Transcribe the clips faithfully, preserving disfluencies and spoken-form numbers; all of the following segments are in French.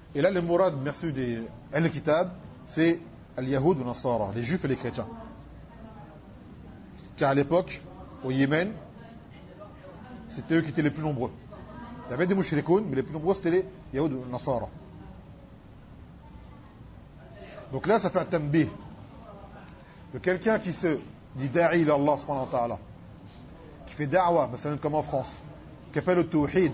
Et là, le mourad, merci des Al-Kitab, c'est Al-Yahoud ou Nasara, les juifs et les chrétiens. Car à l'époque, au Yémen, c'était eux qui étaient les plus nombreux. Il y avait des mouchrikoun, mais les plus nombreux c'était les Yahoud ou Nasara. Donc là, ça fait un tambih de quelqu'un qui se dit da'i ila Allah subhanahu wa ta'ala, qui fait da'wa, comme en France, qui appelle au tawhid.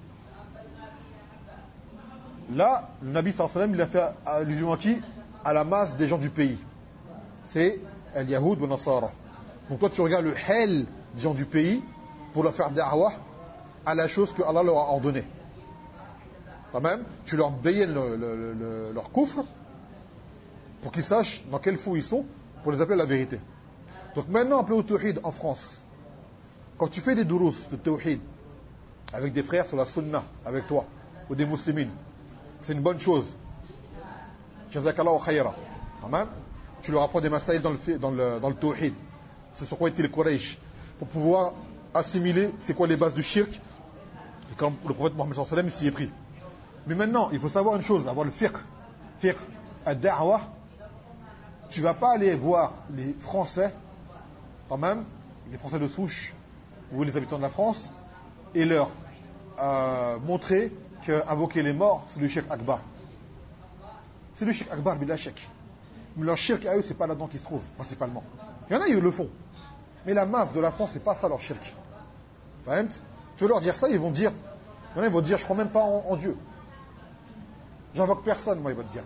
Là, le Nabi sallallahu alayhi wa sallam, il a fait allusion à qui? À la masse des gens du pays. C'est al-Yahoud ou Nasara. Donc toi, tu regardes le hal des gens du pays pour leur faire da'wa à la chose que Allah leur a ordonnée. Quand même, tu leur bayennes le, le, le, le, leur coufre pour qu'ils sachent dans quel fou ils sont pour les appeler à la vérité. Donc maintenant, appelé au tawhid en France, quand tu fais des durus de tawhid avec des frères sur la sunna, avec toi, ou des muslimines, c'est une bonne chose. Jazakallahu khayra. Tu leur apprends des masaïl dans le, dans le, dans le tawhid. C'est sur quoi étaient les Quraysh. Pour pouvoir assimiler c'est quoi les bases du shirk. Et quand le prophète Mohammed sallallahu alayhi wa sallam s'y est pris. Mais maintenant, il faut savoir une chose, avoir le fiqh. Fiqh, ad-da'wa. Tu vas pas aller voir les Français, quand même, les Français de souche, ou les habitants de la France, et leur euh, montrer qu'invoquer les morts, c'est le shirk akbar. C'est le shirk akbar, billah shirk. Mais leur shirk à eux, c'est pas là-dedans qu'ils se trouvent, principalement. Il y en a, ils le font. Mais la masse de la France, c'est pas ça leur shirk. Tu veux leur dire ça, ils vont dire, il y en a, ils vont dire, je crois même pas en, en Dieu. J'invoque personne, moi, ils vont te dire.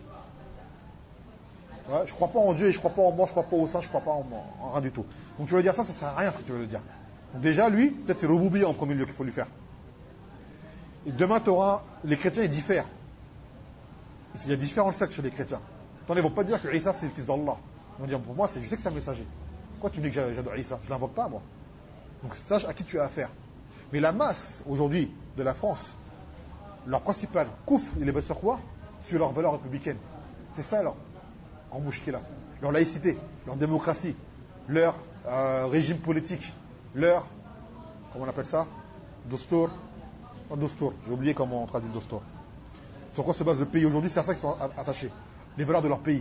Ouais, je crois pas en Dieu, et je crois pas en moi, je crois pas au sein, je crois pas en, en rien du tout. Donc tu veux dire ça, ça sert à rien ce que tu veux le dire. Donc déjà, lui, peut-être c'est Rouboubiyya en premier lieu qu'il faut lui faire. Et demain, tu auras, les chrétiens, ils diffèrent. Il y a différents sectes chez les chrétiens. Attendez, ils vont pas dire que Isa c'est le fils d'Allah. Ils vont dire, pour moi, c'est, je sais que c'est un messager. Pourquoi tu me dis que j'adore Isa? Je l'invoque pas, moi. Donc sache à qui tu as affaire. Mais la masse, aujourd'hui, de la France, leur principal koufr, il est basé sur quoi? Sur leurs valeurs républicaines. C'est ça, leur grand mouchkila. Leur laïcité, leur démocratie, leur euh, régime politique, leur, comment on appelle ça? Dostour. Pas Dostour, j'ai oublié comment on traduit Dostour. Sur quoi se base le pays aujourd'hui? C'est à ça qu'ils sont attachés. Les valeurs de leur pays.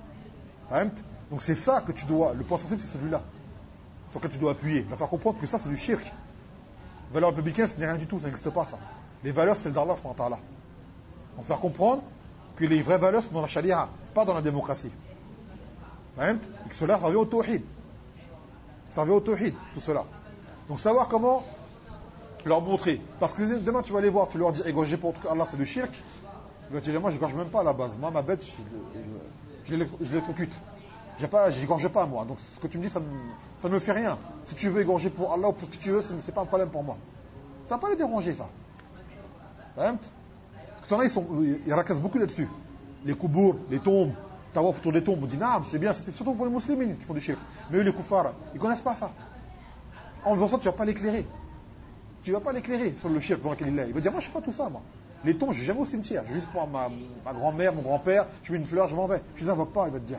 Donc c'est ça que tu dois, le point sensible c'est celui-là, sur lequel tu dois appuyer, leur faire comprendre que ça c'est du shirk. Valeurs républicaines, ce n'est rien du tout, ça n'existe pas ça. Les valeurs c'est le d'Allah subhanahu wa ta'ala. Donc faire comprendre que les vraies valeurs sont dans la charia, pas dans la démocratie. Et que cela revient au tawhid. Ça revient au tawhid, tout cela. Donc savoir comment leur montrer. Parce que demain tu vas aller voir, tu leur dis égorger pour Allah c'est du shirk. Il va te dire moi je gorge même pas à la base. Moi ma bête je, je, je l'électrocute. J'ai pas, j'égorge pas moi. Donc ce que tu me dis ça, me, ça ne me fait rien. Si tu veux égorger pour Allah ou pour ce que tu veux, c'est pas un problème pour moi. Ça va pas les déranger ça. Parce que t'en as, ils sont, ils racassent beaucoup là-dessus. Les koubours, les tombes, tawaf autour des tombes, on dit non, c'est bien, c'est surtout pour les musulmans qui font du shirk. Mais eux les koufars, ils connaissent pas ça. En faisant ça, tu vas pas l'éclairer. Tu vas pas l'éclairer sur le shirk dans lequel il est. Il va dire moi je sais pas tout ça moi. Les tombes, je vais jamais au cimetière. Je vais juste pour ma, ma grand-mère, mon grand-père, je mets une fleur, je m'en vais. Je les invoque pas, il va te dire.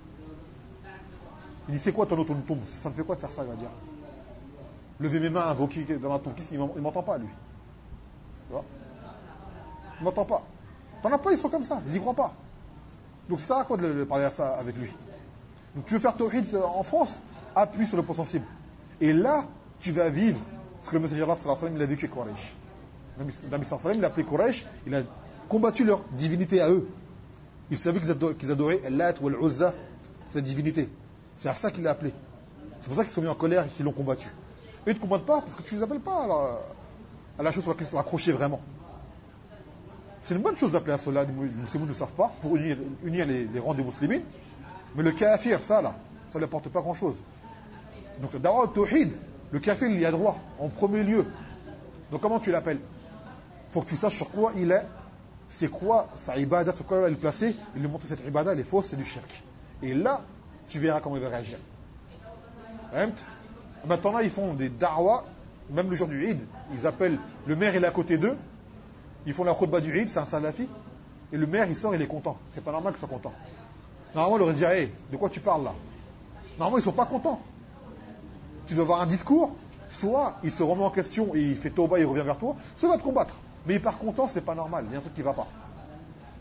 Il dit c'est quoi ton autre tombe? Ça me fait quoi de faire ça, il va dire. Lever mes mains, invoquer dans ma tombe, il m'entend pas lui. Tu vois? Il m'entend pas. T'en as pas, ils sont comme ça, ils y croient pas. Donc c'est ça à quoi de, de parler à ça avec lui. Donc tu veux faire tawhid en France, appuie sur le point sensible. Et là, tu vas vivre ce que le messager Allah sallallahu alayhi wa sallam il a vécu avec Quraysh. Nabi sallallahu alayhi wa sallam il a appelé Quraysh, il a combattu leur divinité à eux. Il savait qu'ils adoraient, qu'ils adoraient Lat ou Al-Uzza, cette divinité. C'est à ça qu'il l'a appelé. C'est pour ça qu'ils sont mis en colère et qu'ils l'ont combattu. Eux ils ne combattent pas parce que tu ne les appelles pas à la, à la chose sur laquelle ils sont accrochés vraiment. C'est une bonne chose d'appeler à cela, les musulmans ne savent pas, pour unir, unir les, les rangs des musulmans. Mais le kafir, ça là, ça ne apporte pas grand chose. Donc d'abord le tawhid, le kafir il y a droit, en premier lieu. Donc comment tu l'appelles? Il faut que tu saches sur quoi il est, c'est quoi sa ibada, sur quoi il est placé, il lui montre cette ibada, elle est fausse, c'est du shirk. Et là, tu verras comment il va réagir. Maintenant là, ils font des da'wa, même le jour du Eid, ils appellent, le maire il est à côté d'eux, ils font la khutbah du Eid, c'est un salafi, et le maire il sort, il est content. C'est pas normal qu'il soit content. Normalement, il aurait dit, hey, de quoi tu parles là? Normalement, ils sont pas contents. Tu dois avoir un discours, soit il se remet en question et il fait tauba, il revient vers toi, soit il va te combattre. Mais il part content, c'est pas normal, il y a un truc qui va pas.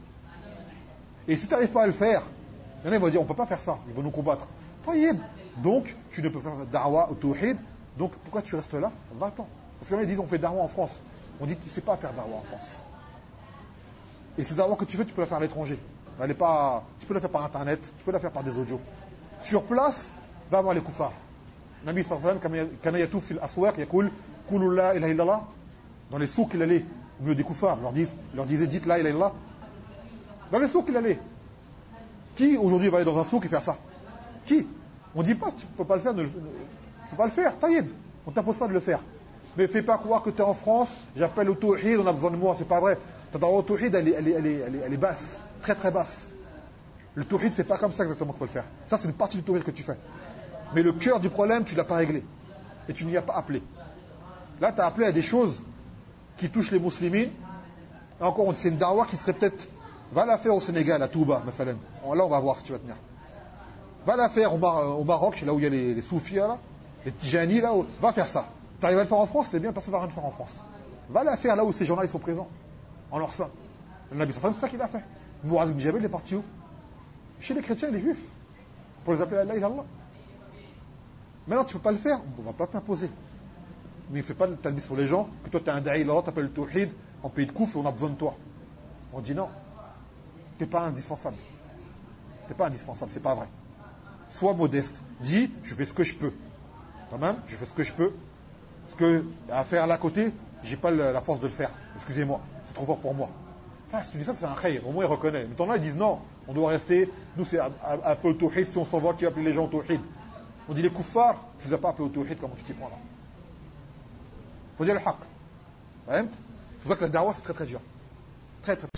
Et si tu n'arrives pas à le faire, il y en a qui vont dire on ne peut pas faire ça, ils vont nous combattre. Taïeb. Donc, tu ne peux pas faire da'wa au tawhid, donc pourquoi tu restes là? Va-t'en. Parce qu'il y en a qui disent on fait da'wa en France. On dit tu ne sais pas faire da'wa en France. Et cette da'wa que tu fais, tu peux la faire à l'étranger. Elle est pas, tu peux la faire par internet, tu peux la faire par des audios. Sur place, va voir les koufars. Nabi sallallahu alayhi wa sallam, kana yatouf fil aswaq, yaqul, qulu la ilaha illallah. Dans les souks, il allait, au milieu des koufars, leur, dis, leur disait, dites la ilaha illallah. Dans les souks, il allait. Qui aujourd'hui va aller dans un souk et faire ça? Qui? On ne dit pas si tu ne peux pas le faire, ne, ne, ne peux pas le faire, taïeb. On ne t'impose pas de le faire. Mais fais pas croire que tu es en France, j'appelle au tawhid, on a besoin de moi, c'est pas vrai. Ta da'wa au tawhid, elle est, elle, est, elle, est, elle, est, elle est basse, très très basse. Le tawhid, c'est pas comme ça exactement qu'il faut le faire. Ça, c'est une partie du tawhid que tu fais. Mais le cœur du problème, tu ne l'as pas réglé. Et tu n'y as pas appelé. Là, tu as appelé à des choses qui touchent les musulmans. Encore, c'est une da'wa qui serait peut-être... Va la faire au Sénégal, à Touba, Mathalan. Là, on va voir si tu vas tenir. Va la faire au, Mar au Maroc, là où il y a les, les soufis, là, les Tijani, là où... Va faire ça. Tu arrives à le faire en France, c'est bien, personne ne va rien faire en France. Va la faire là où ces gens-là, ils sont présents. En leur sein. Le Nabi sallallahu alayhi wa sallam, c'est ça qu'il a fait. Muaz ibn Jabal, il est parti où? Chez les chrétiens et les juifs. Pour les appeler à la ilaha illallah. Maintenant, tu ne peux pas le faire, on ne va pas t'imposer. Mais il ne fait pas le talbis sur les gens, que toi tu es un da'i ilallah, tu appelles le tawhid, en pays de Kouf et on a besoin de toi. On dit non. Tu n'es pas indispensable. Tu n'es pas indispensable, c'est pas vrai. Sois modeste. Dis, je fais ce que je peux. Quand même, je fais ce que je peux. Ce que à faire là à côté, j'ai pas la force de le faire. Excusez-moi, c'est trop fort pour moi. Ah, si tu dis ça, c'est un khayr, au moins il reconnaît. Mais t'en as, ils disent non, on doit rester. Nous, c'est un, un peu le tawhid, si on s'en va, qui va appeler les gens au tawhid. On dit les kuffars, tu les as pas appelés au tawhid, comment tu t'y prends là? Faut dire le haqq. C'est pour ça que la da'wa, c'est très très dur. Très très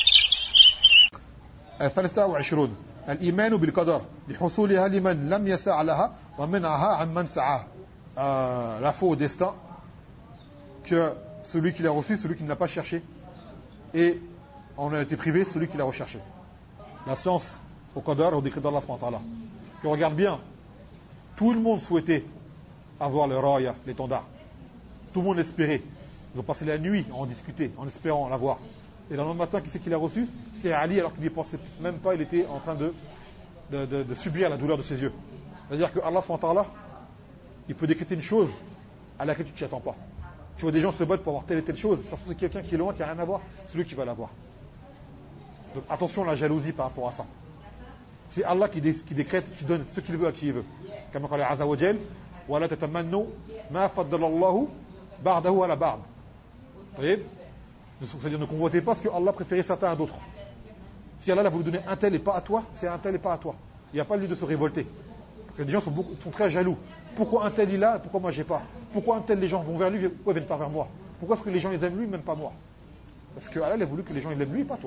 الثالثة وعشرون الإيمان بالقدر لحصولها لمن لم يسع لها ومنعها عمن سعاه. La foi au destin, que celui qui l'a reçu, celui qui ne l'a pas cherché, et on a été privé, celui qui l'a recherché. La science au qadar, au décret d'Allah subhanahu wa ta'ala. Que regarde bien, tout le monde souhaitait avoir le raya, l'étendard. Tout le monde l'espérait. Ils ont passé la nuit à en discuter, en espérant l'avoir. Et le lendemain matin, qui c'est qui l'a reçu? C'est Ali, alors qu'il n'y pensait même pas, il était en train de, de, de, de subir la douleur de ses yeux. C'est-à-dire que Allah subhanahu wa ta'ala, il peut décréter une chose à laquelle tu ne t'y attends pas. Tu vois des gens se battent pour avoir telle et telle chose, ça c'est quelqu'un qui est loin, qui n'a rien à voir, c'est lui qui va l'avoir. Donc attention à la jalousie par rapport à ça. C'est Allah qui, dé, qui décrète, qui donne ce qu'il veut à qui il veut. Comme Allah Azza wa Jal, wa la tatamannu ma faddala Allahu ba'dahu ala ba'd. C'est-à-dire ne convoitez pas ce que Allah préférait certains à d'autres. Si Allah a voulu donner un tel et pas à toi, c'est un tel et pas à toi. Il n'y a pas lieu de se révolter. Parce que les gens sont, beaucoup, sont très jaloux. Pourquoi un tel il a, pourquoi moi j'ai pas? Pourquoi un tel les gens vont vers lui, pourquoi ils viennent pas vers moi? Pourquoi est-ce que les gens ils aiment lui, même pas moi? Parce que Allah il a voulu que les gens ils aiment lui, pas toi.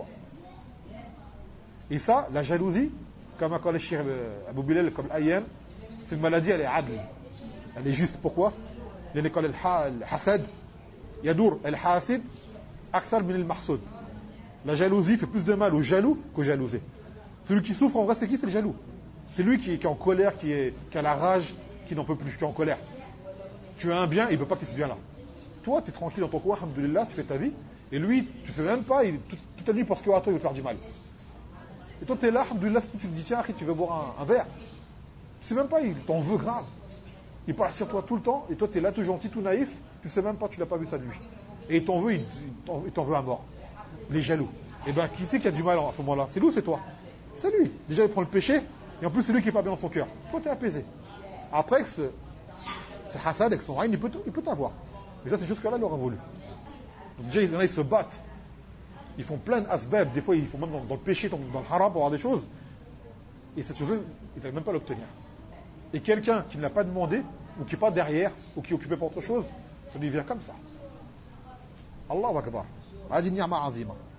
Et ça, la jalousie, comme a collé Cheikh Abou Bilal, comme l'ayyan, c'est une maladie, elle est adl. Elle est juste. Pourquoi? Il y a l'école al-hasad, yadour al-hasid, akthar min al-mahsoud. La jalousie fait plus de mal au jaloux qu'au jalousé. Celui qui souffre en vrai, c'est qui? C'est le jaloux. C'est lui qui est, qui est en colère, qui, est, qui a la rage, qui n'en peut plus, qui est en colère. Tu as un bien, il ne veut pas que tu aies ce bien-là. Toi, tu es tranquille dans ton coin, alhamdoulilah, tu fais ta vie. Et lui, tu ne sais même pas, il, toute, toute la nuit, parce qu'à toi, il veut te faire du mal. Et toi, tu es là, alhamdoulilah, si tu te dis, tiens, tu veux boire un, un verre. Tu ne sais même pas, il t'en veut grave. Il parle sur toi tout le temps, et toi, tu es là, tout gentil, tout naïf, tu ne sais même pas, tu ne l'as pas vu ça de lui. Et il t'en veut, il, il t'en veut à mort. Les jaloux. Et bien, qui c'est qui a du mal à ce moment-là? C'est lui ou c'est toi? C'est lui. Déjà, il prend le péché, et en plus, c'est lui qui n'est pas bien dans son cœur. Toi, tu es apaisé. Après, que ce, ce hasad avec son règne, il peut, il peut t'avoir. Mais ça, c'est juste qu'Allah l'aurait voulu. Donc, déjà, il y en a, ils se battent. Ils font plein d'asbab. Des fois, ils font même dans, dans le péché, dans, dans le haram pour avoir des choses. Et cette chose-là, ils n'arrivent même pas à l'obtenir. Et quelqu'un qui ne l'a pas demandé, ou qui n'est pas derrière, ou qui est occupé par autre chose, ça lui vient comme ça. Allahu Akbar. Hadi ni'ma azima.